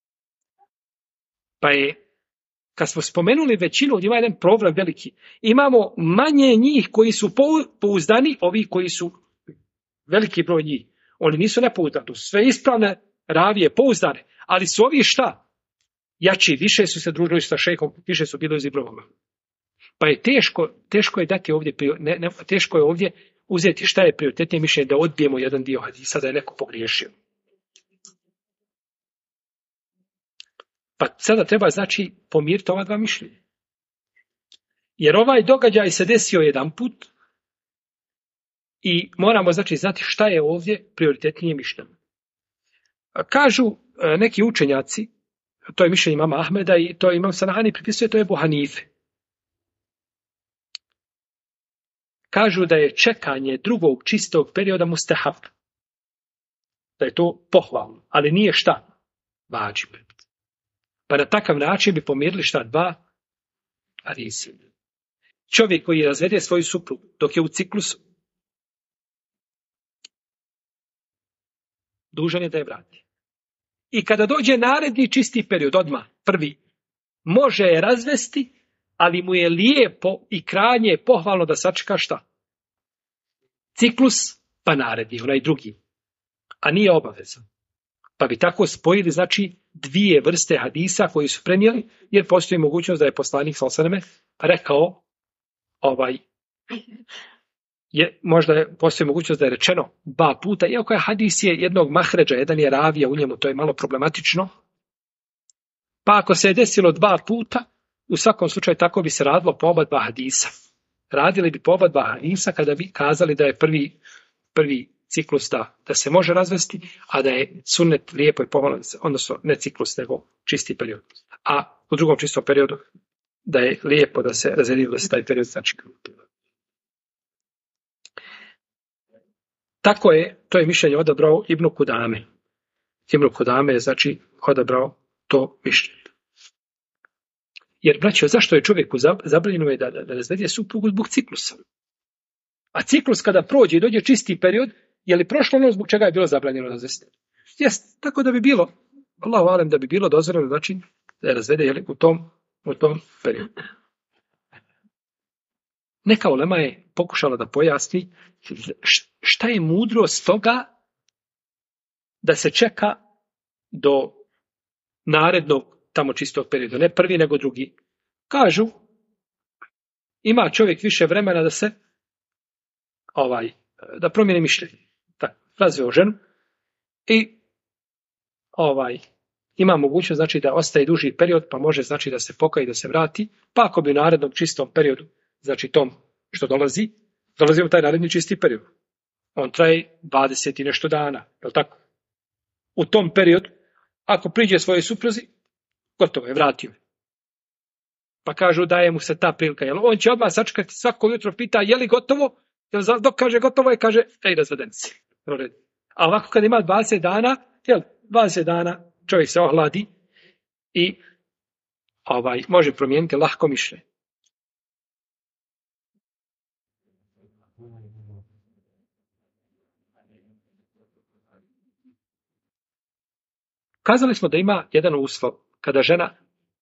Pa je, kad smo spomenuli većinu, ima jedan problem veliki. Imamo manje njih koji su pouzdani, ovi koji su veliki broj njih. Oni nisu nepouzdani, to su sve ispravne ravije, pouzdane, ali su ovi šta? Jači, više su se družili sa šejkom, više su bili uz Ibrovama. Pa je teško je dati ovdje, teško je ovdje uzeti šta je prioritetnije mišljenje da odbijemo jedan dio hadisa da je neko pogriješio. Pa sada treba, znači, pomiriti ova dva mišljenja. Jer ovaj događaj se desio jedan put i moramo, znači, znati šta je ovdje prioritetnije mišljenje. Kažu neki učenjaci, to je mišljenje imama Ahmeda i to imam Sanahani pripisuje, to je Ebu Hanife. Kažu da je čekanje drugog čistog perioda mustahab. Da je to pohvalno, ali nije šta? Vađib. Pa na takav način bi pomirili šta? Dva hadisa. čovjek koji razvede svoju suprugu dok je u ciklusu, dužan je da je vrati. I kada dođe naredni čisti period, odmah, prvi, može je razvesti, ali mu je lijepo i krajnje pohvalno da sačeka šta? Ciklus, pa naredni, onaj drugi. A nije obavezan. Pa bi tako spojili, znači, dvije vrste hadisa koji su prenijeli, jer postoji mogućnost da je poslanik sallallahu rekao, možda postoji mogućnost da je rečeno dva puta, iako je hadis je jednog mahređa, jedan je ravija u njemu, to je malo problematično. Pa ako se je desilo dva puta, u svakom slučaju tako bi se radilo po oba dva hadisa. Radili bi po oba dva hadisa kada bi kazali da je prvi ciklus da se može razvesti, a da je sunnet lijepo i pohvalno, odnosno ne ciklus, nego čisti period. A u drugom čistom periodu da je lijepo da se razvedi, da se taj period znači. Tako je, to je mišljenje odabrao Ibn Kudame. Ibn Kudame je, znači, odabrao to mišljenje. Jer, braćo, zašto je čovjeku zabranjeno da razvede suprugu zbog ciklusa? A ciklus kada prođe i dođe čisti period, je li prošlo ono zbog čega je bilo zabranjeno razvesti? Jest, tako da bi bilo, Allahu alem, da bi bilo dozvoljeno, znači, da je razvede u tom periodu. Neka ulema je pokušala da pojasni šta je mudrost toga da se čeka do narednog tamo čistog perioda, ne prvi nego drugi. Kažu, ima čovjek više vremena da se da promijeni mišljenje. Razveo ženu i ima mogućnost, znači, da ostaje duži period, pa može, znači, da se pokaje, da se vrati, pa ako bi u narednom čistom periodu, znači tom što dolazi u taj naredni čisti period. On traje 20 i nešto dana, je li tako? U tom periodu, ako priđe svojoj supruzi, gotovo je, vratio. Pa kažu, daje mu se ta prilika. Jel on će odmah sačekati, svako jutro pita, je li gotovo? Dok kaže gotovo je, kaže, razveden si. A ovako kad ima 20 dana, 20 dana čovjek se ohladi i može promijeniti lahko mišljenje. Kazali smo da ima jedan uslov, kada žena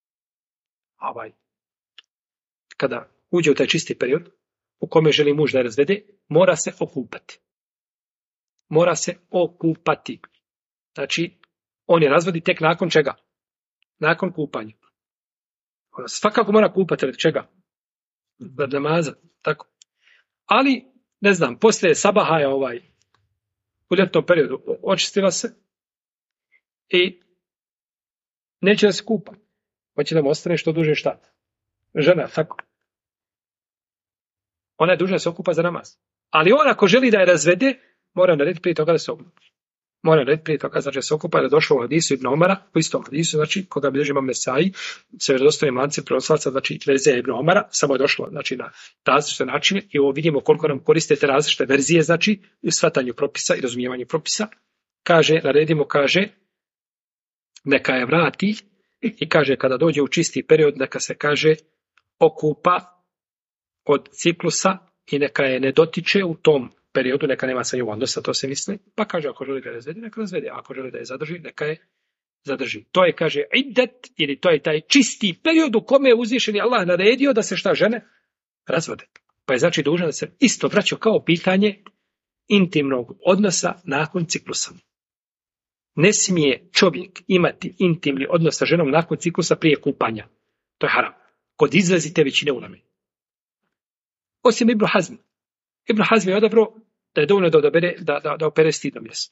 kada uđe u taj čisti period u kome želi muž da je razvede, mora se okupati. Mora se okupati. Znači, on je razvodi tek nakon čega? Nakon kupanja. Ona svakako mora kupati radi čega? Radi namaza. Tako. Ali, ne znam, poslije sabaha je u ljetnom periodu očistila se i neće da se kupa. Hoće da mu ostane što duže šta? Žena, tako. Ona je dužna da se okupa za namaz. Ali on ako želi da je razvede, mora narediti prije toga da se okupa. Mora narediti prije toga, znači da se okupa, jer je došlo u hadisu Ibn Omara, u istom hadisu, znači, koga bilježi Imam Nesai, se vjerodostojnim lancem prenosilaca, znači, verzija Ibn Omara, samo je došlo, znači, na različite načine, i ovo vidimo koliko nam koriste te različite verzije, znači, u shvatanju propisa i razumijevanju propisa. Naredimo, neka je vrati, i kaže, kada dođe u čisti period, neka se, kaže, okupa od ciklusa i neka je ne dotiče u tom periodu, neka nema sa njom odnosa, to se misli, pa kaže, ako želi da je razvede, neka razvede, ako želi da je zadrži, neka je zadrži. To je, kaže, iddet, ili to je taj čisti period u kome je uzvišeni Allah naredio da se šta žene razvode. Pa je znači dužan da se isto vraća kao pitanje intimnog odnosa nakon ciklusa. Ne smije čovjek imati intimni odnos sa ženom nakon ciklusa prije kupanja. To je haram. Kod izrazite većine uleme. Osim Ibn Hazm. Ibn Hazm je odabrao da je dovoljno da odabere, da opere stidno mjesto.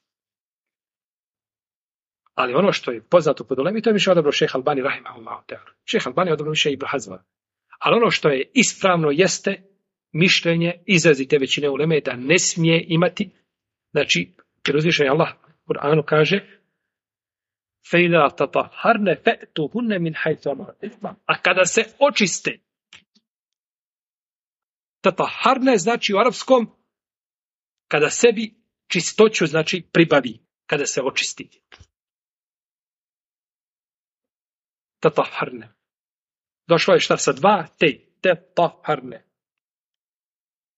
Ali ono što je poznato kod uleme, to je više odabrao šejh Albani rahimahullah. Šejh Albani je odabrao više Ibn Hazma. Ali ono što je ispravno jeste mišljenje izrazite većine uleme da ne smije imati, znači, jer uzvišen Allah u Kur'anu kaže فَإِذَا تَطَهَّرْنَ فَأْتُوهُنَّ مِنْ حَيْثُ أَمَرَكُمْ. A kada se očiste, tatahharne znači u arapskom kada sebi čistoću znači pribavi, kada se očisti. Tatahharne. Došlo je šta sa dva, tatahharne.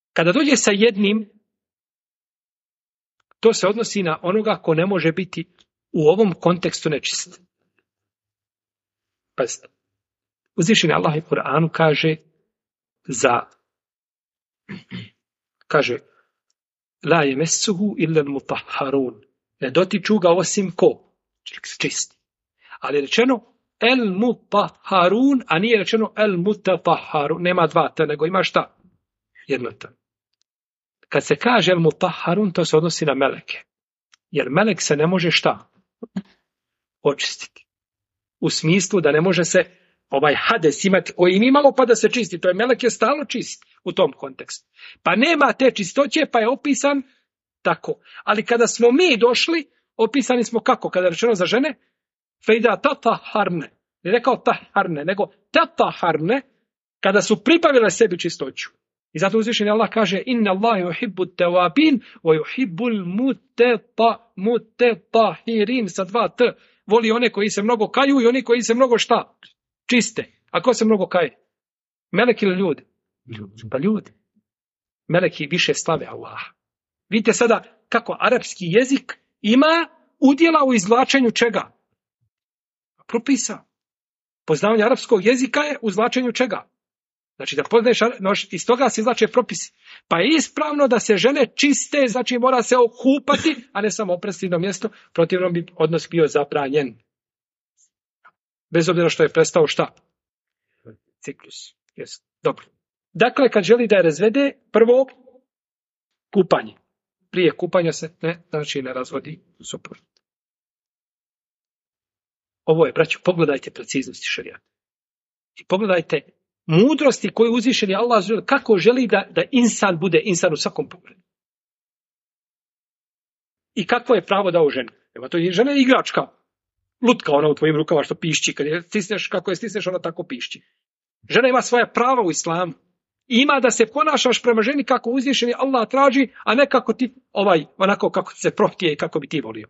Kada dođe sa jednim, to se odnosi na onoga ko ne može biti u ovom kontekstu nečist. Pazite. Uzvišeni Allah u Kur'anu kaže la yemessuhu illa al-mutahharun. Ne dotiču ga osim ko? Čisti. Ali je rečeno el-mutahharun, a nije rečeno el-mutatahharun. Nema dva t, nego ima šta? Jedno t. Kad se kaže el-mutahharun, to se odnosi na meleke. Jer melek se ne može šta? Očistiti. U smislu da ne može se hades imati koji mi malo pa da se čisti. To je melek je stalno čist u tom kontekstu. Pa nema te čistoće, pa je opisan tako. Ali kada smo mi došli, opisani smo kako? Kada je rečeno za žene, fejda tataharne. Ne rekao taharne, nego tataharne, kada su pribavile sebi čistoću. I zato uzvišeni Allah kaže inna Allahi yuhibbu tawabin wa yuhibbul mutatahirin sa dva t. Voli one koji se mnogo kaju i oni koji se mnogo šta? Čiste. A ko se mnogo kaje? Meleki ili ljudi? Pa ljudi. Meleki više slave Allah. Vidite sada kako arapski jezik ima udjela u izvlačenju čega? Propisa. Poznavanje arapskog jezika je u izvlačenju čega? Znači da poznaješ, iz toga se izvlače propisi. Pa je ispravno da se žene čiste, znači mora se okupati, a ne samo oprati na mjesto, protivno bi odnos bio zabranjen. Bez obzira što je prestao šta? Ciklus. Yes. Dobro. Dakle, kad želi da je razvede, prvo kupanje. Prije kupanja se ne razvodi suprug. Ovo je, braćo, pogledajte preciznosti šerijata. I pogledajte mudrosti koju uzvišeni Allah kako želi da insan bude insan u svakom pogledu. I kakvo je pravo dao ženi? Evo, to je žena igračka. Lutka ona u tvojim rukama što pišći. Kad je stisneš, kako je stisneš, ona tako pišći. Žena ima svoja prava u islamu. I ima da se ponašaš prema ženi kako uzvišeni Allah traži, a ne kako ti onako kako se prohtije i kako bi ti volio.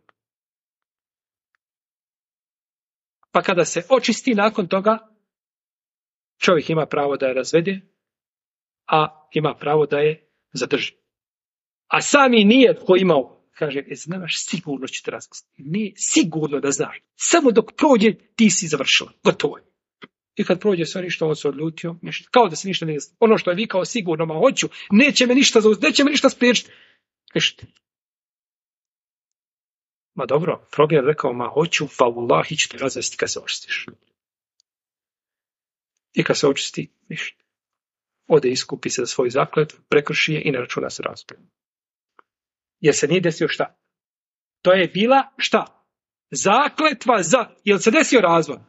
Pa kada se očisti nakon toga, čovjek ima pravo da je razvede, a ima pravo da je zadrži. A sami nije tko imao, kaže, znaš, sigurno će te razvesti. Nije sigurno da znaš. Samo dok prođe, ti si završila. Gotovo je. I kad prođe sve ništa, on se odljutio. Kao da se ništa ne desilo. Ono što je vikao sigurno, ma hoću, neće me ništa spriječiti. Ništa. Ma dobro, Frobjer rekao, ma hoću, pa Allahi će te razvesti kad se očistiš. I kad se očisti, ništa. Ode iskupi se za svoju zakletvu, prekrši je i ne računa se razvod. Jer se nije desio šta? To je bila šta? Zakletva za... Jel se desio razvod?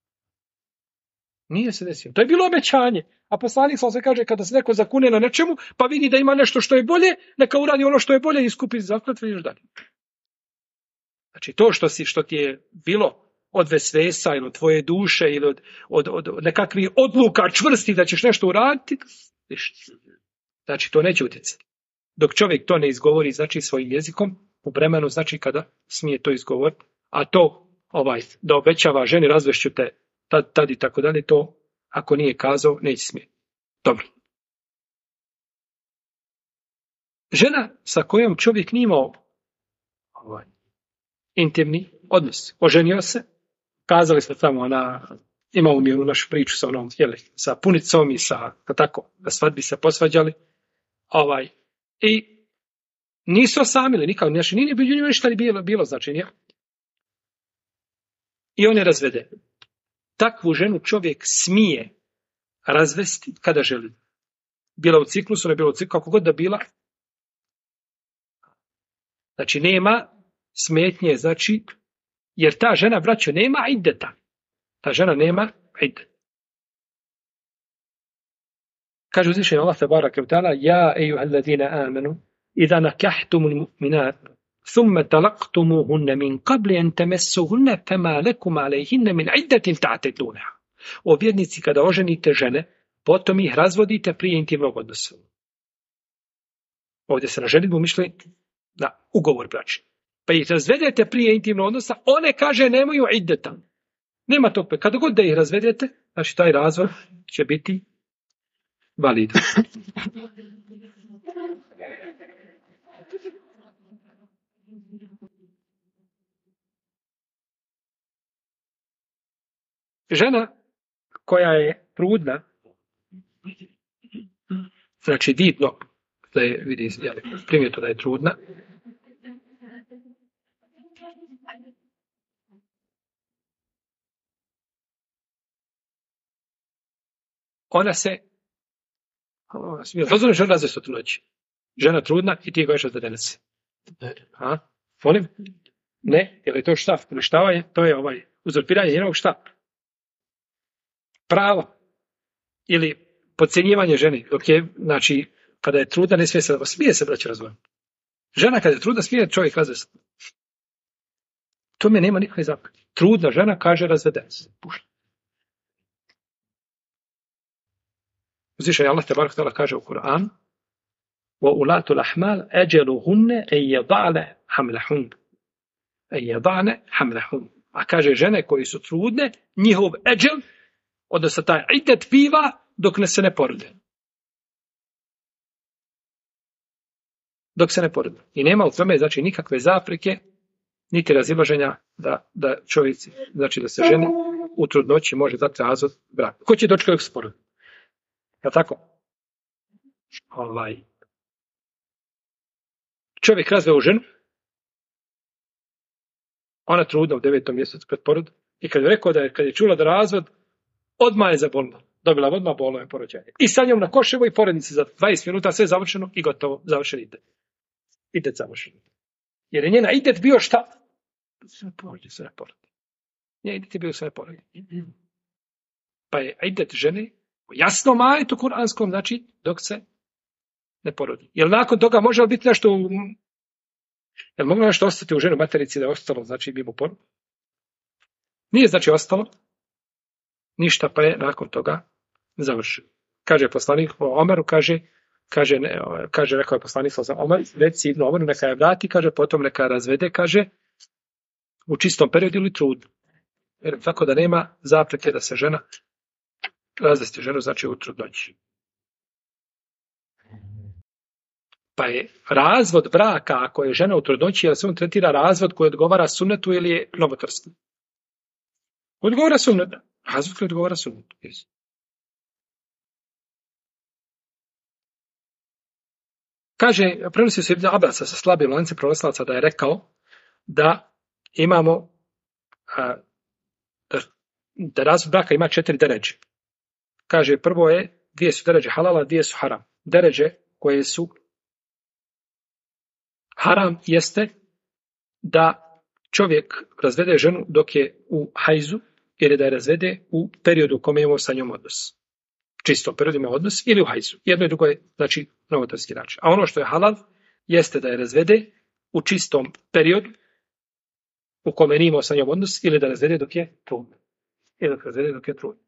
Nije se desio. To je bilo obećanje. A poslanik se kaže kada se neko zakune na nečemu, pa vidi da ima nešto što je bolje, neka uradi ono što je bolje i iskupi zakletvu i još dalje. Znači to što ti je bilo od vesvesa ili od tvoje duše ili od nekakvih odluka čvrsti da ćeš nešto uraditi, znači to neće utjecati. Dok čovjek to ne izgovori, znači svojim jezikom, u vremenu, znači kada smije to izgovoriti, a to da obećava ženi razvešću te tad i tako dalje, to ako nije kazao, neće smijeti. Dobro. Žena sa kojom čovjek nije imao intimni odnos, oženio se, kazali smo tamo, imamo mi onu našu priču sa onom, sa punicom i na svadbi se posvađali, i nisu osamili nikako, znači nije bilo ništa bilo značenja. I on je razvede. Takvu ženu čovjek smije razvesti kada želi. Bila u ciklusu, ne bila u ciklusu, kako god da bila. Znači nema smetnje, znači, jer ta žena, braćo, nema iddeta. Ta žena nema iddet. Kaže uzvišeni Allah tebaraka ve taala: "Ja ejuhalladina amanu, idha nakahtumul mu'minat, thumma talaqtumuhunna min qabli an tamassuhunna, fama lakum alayhinna min iddatin ta'tadunaha." O vjernici, kada oženite žene, potom ih razvodite prije intimnog odnosa. Ovdje se na ženidbu misli na ugovor bračni. Pa ih razvedete prije intimnog odnosa, one, kaže, nemaju iddeta. Nema tog. Kada god da ih razvedete, znači taj razvod će biti validan. Žena koja je trudna, znači vidno da je, vidi, primjeto da je trudna, ona se dozvoljeno žena razvesti od trudnoći. Žena trudna i ti gojiš razvedena se. A? Molim? Ne? Je li to štap? Uništavanje? To je uzurpiranje njenog štapa. Pravo. Ili podcjenjivanje žene. Dok je, znači, kada je trudna, ne smije se braći razvojiti. Žena kada je trudna, smije čovjek razvesti. To me nema nikakve zapreke. Trudna žena kaže razvedena se. Pušta. Uzvišen je Allah te barek tala kaže u Kur'anu: وَأُولَاتُ الْأَحْمَالِ أَجَلُهُنَّ أَنْ يَضَعْنَ حَمْلَهُنَّ. A kaže žene koji su trudne, njihov eđel, odnosno taj idet biva dok se ne porode. Dok se ne porode. I nema u tome, znači, nikakve zapreke, niti razilaženja da čovjeci, znači da se ženi u trudnoći može dati razvod braka. Ko će dočekati dok se porodi? Je li tako? Čovjek razveo ženu, ona trudna u 9. mjesecu pred porod, i kad je rekao kad je čula da razvod, odmah je zabolila. Dobila odmah bolno porođenje. I sa njom na koševo i porodnici za 20 minuta, sve je završeno i gotovo, završen ide. Idet završen. Jer je njena idet bio šta? Se ne porodi. Njen idet je bio se ne porodi. Pa je idet žene u jasnom ajetu kuranskom, znači dok se ne porodi. Jel nakon toga može biti nešto, jel moglo nešto ostati u ženu materici da je ostalo, znači bi mu porod? Nije znači ostalo ništa, pa je nakon toga završeno. Kaže poslanik Omeru, kaže, rekao je poslanik Omer, reci Ibnu Omeru, neka je vrati, kaže, potom neka je razvede, kaže, u čistom periodu ili trudno. Jer tako da nema zapreke da se žena razvesti ženu, znači u trudnoći. Pa je razvod braka, ako je žena u trudnoći, jel se on tretira razvod koji odgovara sunnetu ili je novotarski? Odgovara sunnetu. Razvod koji odgovara sunnetu. Kaže, prenosi se Ibn Abasa sa slabim lancem prenosilaca da je rekao da imamo da razvod braka ima 4 deređe. Kaže, prvo je, 2 su deređe halala, 2 su haram. Deređe koje su haram jeste da čovjek razvede ženu dok je u hajzu ili da je razvede u periodu u kome imamo sa njom odnos. Čisto periodu ima odnos ili u hajzu. Jedno i drugo je, znači, novotarski način. A ono što je halal jeste da je razvede u čistom periodu u kome nije imao sa njom odnos ili da razvede dok je trudna. Ili da razvede dok je trudna.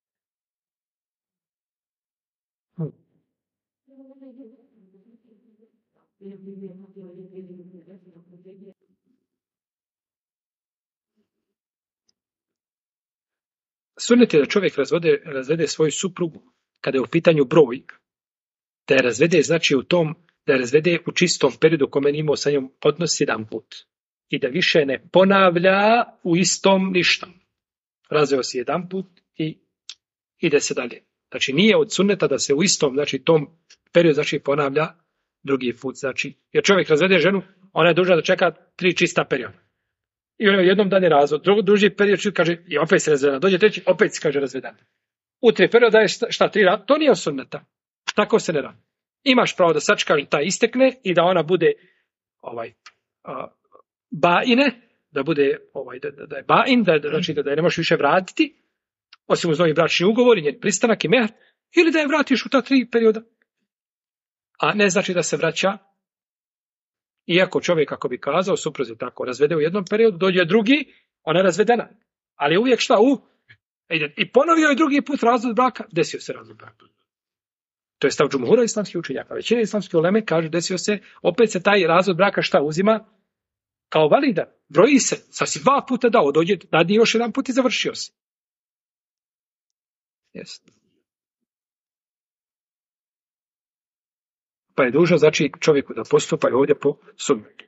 Sunnet je da čovjek razvede svoju suprugu kada je u pitanju broj, da je razvede, znači da je razvede u čistom periodu u kome nije imao sa njom odnos jedan put. I da više ne ponavlja u istom ništa. Razveo si jedan put i ide se dalje. Znači nije od sunneta da se u istom, znači tom periodu, znači ponavlja drugi put. Znači, jer čovjek razvede ženu, ona je dužna da čeka 3 čista perioda. I on je jednom dan je razvod, drugi period kaže, i opet se razvedena. Dođe treći, opet se kaže razvedena. U 3 perioda je šta 3 rada, to nije od sunneta. Tako se ne radi. Imaš pravo da sačekaš da istekne i da ona bude baine, da bude da je bain, znači da je ne možeš više vratiti, osim uz novi bračni ugovor i njen pristanak i mehr, ili da je vratiš u ta 3 perioda. A ne znači da se vraća, iako čovjek, ako bi kazao, supruzi tako, razvede u jednom periodu, dođe drugi, ona je razvedena. Ali uvijek šta? I ponovio je drugi put razvod braka, desio se razvod braka. To je stav džumhura islamskih učenjaka. Većina islamskih uleme kaže, desio se, opet se taj razvod braka šta uzima? Kao validan. Broji se, sasvim 2 puta dao, dođe, dadni još jedan put i završio se. Yes. Pa je dužno, znači, čovjeku da postupa ovdje po sunnetu.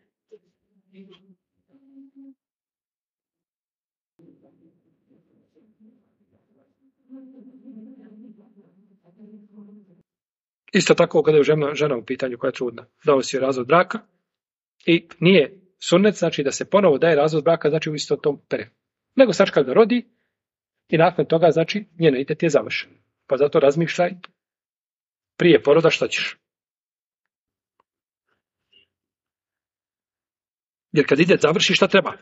Isto tako kada je žena u pitanju koja je trudna, dao si joj razvod braka i nije sunnet, znači da se ponovo daje razvod braka, znači u isto tom periodu. Nego sačka da rodi i nakon toga, znači, njeno itet je završeno. Pa zato razmišljaj prije poroda šta ćeš. Jer kad idet završi, šta treba?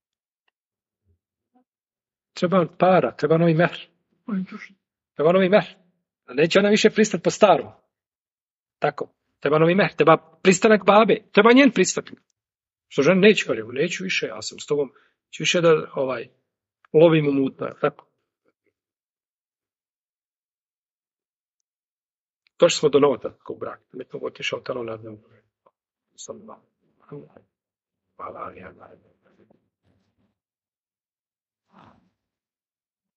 Treba para, treba novi mehr. Treba novi mehr. Neće ona više pristati po starom. Tako. Treba novi mehr. Treba pristanak babe. Treba njen pristanak. Što žena neće, kaže, neću više, ja sam s tobom, ću više da lovim u mutno. Tako. Došli smo do novota takog braka. Metno otišao tamo na dnu. Hvala.